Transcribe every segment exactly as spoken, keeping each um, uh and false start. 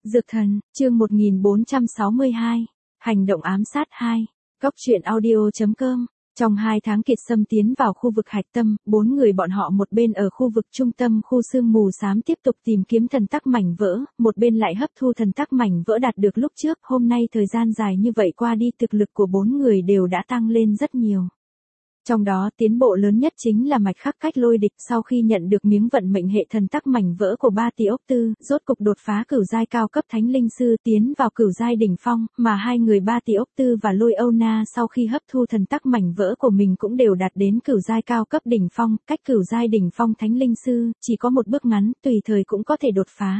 Dược thần, chương một nghìn bốn trăm sáu mươi hai. Hành động ám sát hai. Góc truyện audio chấm com. Trong hai tháng Kiệt Sâm tiến vào khu vực hạch tâm, bốn người bọn họ một bên ở khu vực trung tâm khu sương mù xám tiếp tục tìm kiếm thần tắc mảnh vỡ, một bên lại hấp thu thần tắc mảnh vỡ đạt được lúc trước. Hôm nay thời gian dài như vậy qua đi, thực lực của bốn người đều đã tăng lên rất nhiều. Trong đó tiến bộ lớn nhất chính là Mạch Khắc Cách Lôi Địch, sau khi nhận được miếng vận mệnh hệ thần tắc mảnh vỡ của Ba Tỷ Ốc Tư, rốt cục đột phá cửu giai cao cấp thánh linh sư, tiến vào cửu giai đỉnh phong, mà hai người Ba Tỷ Ốc Tư và Lôi Âu Na sau khi hấp thu thần tắc mảnh vỡ của mình cũng đều đạt đến cửu giai cao cấp đỉnh phong, cách cửu giai đỉnh phong thánh linh sư chỉ có một bước ngắn, tùy thời cũng có thể đột phá.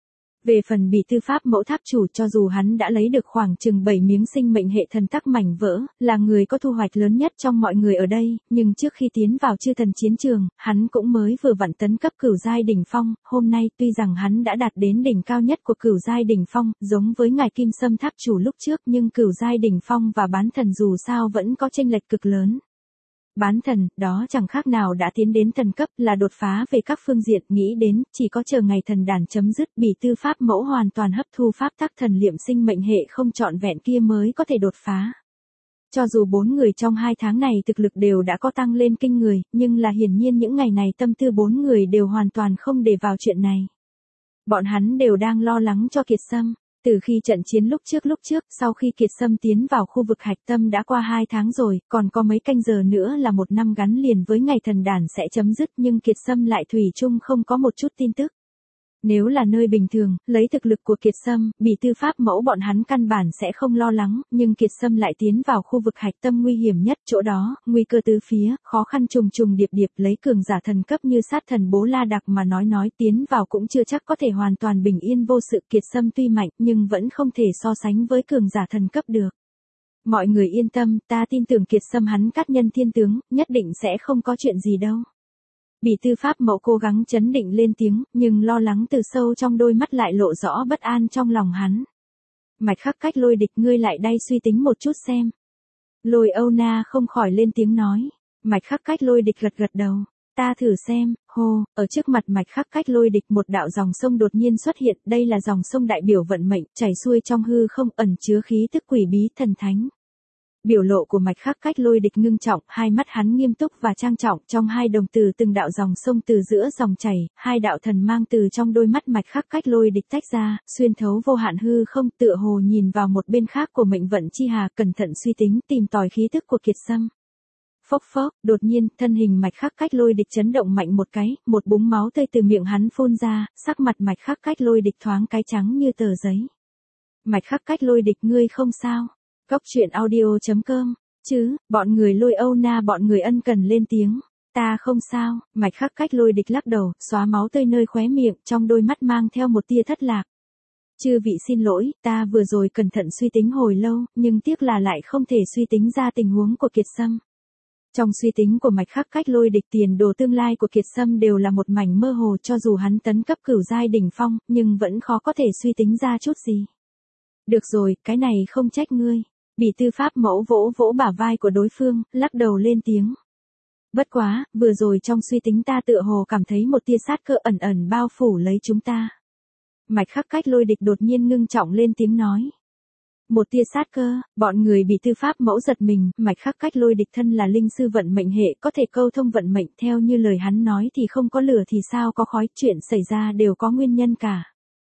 Về phần Bỉ Tư Pháp Mẫu Tháp chủ, cho dù hắn đã lấy được khoảng chừng bảy miếng sinh mệnh hệ thần tắc mảnh vỡ, là người có thu hoạch lớn nhất trong mọi người ở đây, nhưng trước khi tiến vào chư thần chiến trường, hắn cũng mới vừa vặn tấn cấp cửu giai đỉnh phong. Hôm nay tuy rằng hắn đã đạt đến đỉnh cao nhất của cửu giai đỉnh phong, giống với ngài Kim Sâm Tháp chủ lúc trước, nhưng cửu giai đỉnh phong và bán thần dù sao vẫn có chênh lệch cực lớn. Bán thần, đó chẳng khác nào đã tiến đến thần cấp, là đột phá về các phương diện, nghĩ đến, chỉ có chờ ngày thần đàn chấm dứt, Bỉ Tư Pháp Mẫu hoàn toàn hấp thu pháp tắc thần liệm sinh mệnh hệ không trọn vẹn kia mới có thể đột phá. Cho dù bốn người trong hai tháng này thực lực đều đã có tăng lên kinh người, nhưng là hiển nhiên những ngày này tâm tư bốn người đều hoàn toàn không để vào chuyện này. Bọn hắn đều đang lo lắng cho Kiệt Sâm. Từ khi trận chiến lúc trước lúc trước, sau khi Kiệt Sâm tiến vào khu vực hạch tâm đã qua hai tháng rồi, còn có mấy canh giờ nữa là một năm gắn liền với ngày thần đàn sẽ chấm dứt, nhưng Kiệt Sâm lại thủy chung không có một chút tin tức. Nếu là nơi bình thường, lấy thực lực của Kiệt Sâm, Bỉ Tư Pháp Mẫu bọn hắn căn bản sẽ không lo lắng, nhưng Kiệt Sâm lại tiến vào khu vực hạch tâm nguy hiểm nhất, chỗ đó, nguy cơ tứ phía, khó khăn trùng trùng điệp điệp, lấy cường giả thần cấp như sát thần Bố La Đạc mà nói nói tiến vào cũng chưa chắc có thể hoàn toàn bình yên vô sự. Kiệt Sâm tuy mạnh, nhưng vẫn không thể so sánh với cường giả thần cấp được. Mọi người yên tâm, ta tin tưởng Kiệt Sâm hắn cát nhân thiên tướng, nhất định sẽ không có chuyện gì đâu. Bỉ Tư Pháp Mẫu cố gắng chấn định lên tiếng, nhưng lo lắng từ sâu trong đôi mắt lại lộ rõ bất an trong lòng hắn. Mạch Khắc Cách Lôi Địch, ngươi lại đây suy tính một chút xem. Lôi Âu Na không khỏi lên tiếng nói. Mạch Khắc Cách Lôi Địch gật gật đầu. Ta thử xem. Hô, ở trước mặt Mạch Khắc Cách Lôi Địch một đạo dòng sông đột nhiên xuất hiện, đây là dòng sông đại biểu vận mệnh, chảy xuôi trong hư không, ẩn chứa khí tức quỷ bí thần thánh. Biểu lộ của Mạch Khắc Cách Lôi Địch ngưng trọng, hai mắt hắn nghiêm túc và trang trọng, trong hai đồng tử từng đạo dòng sông từ giữa dòng chảy, hai đạo thần mang từ trong đôi mắt Mạch Khắc Cách Lôi Địch tách ra, xuyên thấu vô hạn hư không, tựa hồ nhìn vào một bên khác của mệnh vận chi hà, cẩn thận suy tính, tìm tòi khí tức của Kiệt Sâm. Phốc phốc, đột nhiên, thân hình Mạch Khắc Cách Lôi Địch chấn động mạnh một cái, một búng máu tươi từ miệng hắn phun ra, sắc mặt Mạch Khắc Cách Lôi Địch thoáng cái trắng như tờ giấy. Mạch Khắc Cách Lôi Địch, ngươi không sao? Góc truyện audio chấm com. Chứ, bọn người Lôi Âu Na bọn người ân cần lên tiếng. Ta không sao. Mạch Khắc Cách Lôi Địch lắc đầu, xóa máu tươi nơi khóe miệng, trong đôi mắt mang theo một tia thất lạc. Chư vị xin lỗi, ta vừa rồi cẩn thận suy tính hồi lâu, nhưng tiếc là lại không thể suy tính ra tình huống của Kiệt Sâm. Trong suy tính của Mạch Khắc Cách Lôi Địch, tiền đồ tương lai của Kiệt Sâm đều là một mảnh mơ hồ, cho dù hắn tấn cấp cửu giai đỉnh phong, nhưng vẫn khó có thể suy tính ra chút gì. Được rồi, cái này không trách ngươi. Bỉ Tư Pháp Mẫu vỗ vỗ bả vai của đối phương, lắc đầu lên tiếng. Bất quá, vừa rồi trong suy tính ta tựa hồ cảm thấy một tia sát cơ ẩn ẩn bao phủ lấy chúng ta. Mạch Khắc Cách Lôi Địch đột nhiên ngưng trọng lên tiếng nói. Một tia sát cơ, bọn người Bỉ Tư Pháp Mẫu giật mình, Mạch Khắc Cách Lôi Địch thân là linh sư vận mệnh hệ, có thể câu thông vận mệnh, theo như lời hắn nói thì không có lửa thì sao có khói, chuyện xảy ra đều có nguyên nhân cả.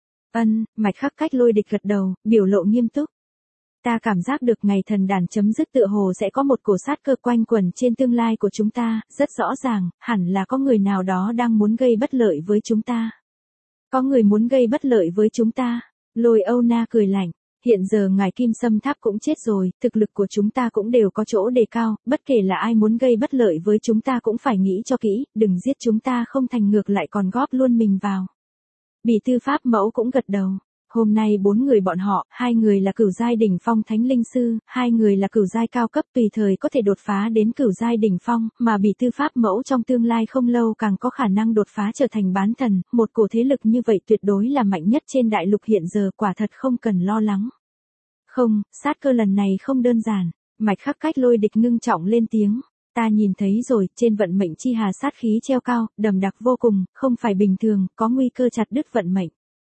Ân, Mạch Khắc Cách Lôi Địch gật đầu, biểu lộ nghiêm túc. Ta cảm giác được ngày thần đàn chấm dứt tựa hồ sẽ có một cổ sát cơ quanh quẩn trên tương lai của chúng ta, rất rõ ràng, hẳn là có người nào đó đang muốn gây bất lợi với chúng ta. Có người muốn gây bất lợi với chúng ta. Lôi Âu Na cười lạnh. Hiện giờ ngài Kim Sâm Tháp cũng chết rồi, thực lực của chúng ta cũng đều có chỗ đề cao, bất kể là ai muốn gây bất lợi với chúng ta cũng phải nghĩ cho kỹ, đừng giết chúng ta không thành ngược lại còn góp luôn mình vào. Bỉ Tư Pháp Mẫu cũng gật đầu. Hôm nay bốn người bọn họ, hai người là cửu giai đỉnh phong thánh linh sư, hai người là cửu giai cao cấp tùy thời có thể đột phá đến cửu giai đỉnh phong, mà Bỉ Tư Pháp Mẫu trong tương lai không lâu càng có khả năng đột phá trở thành bán thần, một cổ thế lực như vậy tuyệt đối là mạnh nhất trên đại lục hiện giờ, quả thật không cần lo lắng. Không, sát cơ lần này không đơn giản. Mạch Khắc Cách Lôi Địch ngưng trọng lên tiếng. Ta nhìn thấy rồi, trên vận mệnh chi hà sát khí treo cao, đậm đặc vô cùng, không phải bình thường, có nguy cơ chặt đứt vận mệnh.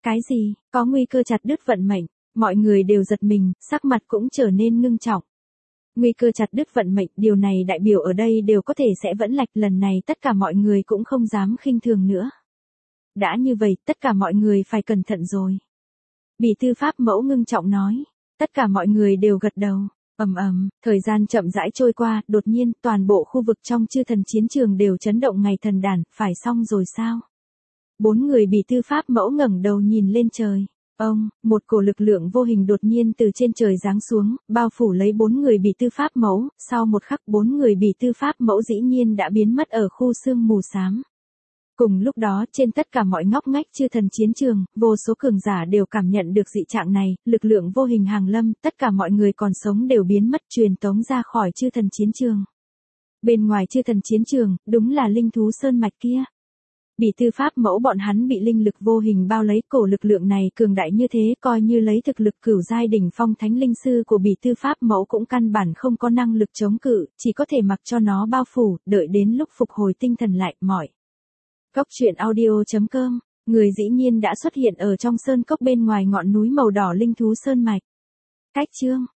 Cái gì? Có nguy cơ chặt đứt vận mệnh. Mọi người đều giật mình, sắc mặt cũng trở nên ngưng trọng. Nguy cơ chặt đứt vận mệnh, điều này đại biểu ở đây đều có thể sẽ vẫn lạch, lần này tất cả mọi người cũng không dám khinh thường nữa. Đã như vậy, tất cả mọi người phải cẩn thận rồi. Bỉ tư pháp mẫu ngưng trọng nói. Tất cả mọi người đều gật đầu. Ầm ầm, thời gian chậm rãi trôi qua, đột nhiên, toàn bộ khu vực trong chư thần chiến trường đều chấn động ngày thần đản, phải xong rồi sao? Bốn người bỉ tư pháp mẫu ngẩng đầu nhìn lên trời. Ông, một cổ lực lượng vô hình đột nhiên từ trên trời giáng xuống, bao phủ lấy bốn người bỉ tư pháp mẫu, sau một khắc bốn người bỉ tư pháp mẫu dĩ nhiên đã biến mất ở khu sương mù xám. Cùng lúc đó, trên tất cả mọi ngóc ngách chư thần chiến trường, vô số cường giả đều cảm nhận được dị trạng này, lực lượng vô hình hàng lâm, tất cả mọi người còn sống đều biến mất, truyền tống ra khỏi chư thần chiến trường. Bên ngoài chư thần chiến trường, đúng là linh thú sơn mạch kia. Bỉ tư pháp mẫu bọn hắn bị linh lực vô hình bao lấy, cổ lực lượng này cường đại như thế, coi như lấy thực lực cửu giai đỉnh phong thánh linh sư của bỉ tư pháp mẫu cũng căn bản không có năng lực chống cự, chỉ có thể mặc cho nó bao phủ, đợi đến lúc phục hồi tinh thần lại, mỏi. Cốc truyện audio chấm com, người dĩ nhiên đã xuất hiện ở trong sơn cốc bên ngoài ngọn núi màu đỏ linh thú sơn mạch. Cách chương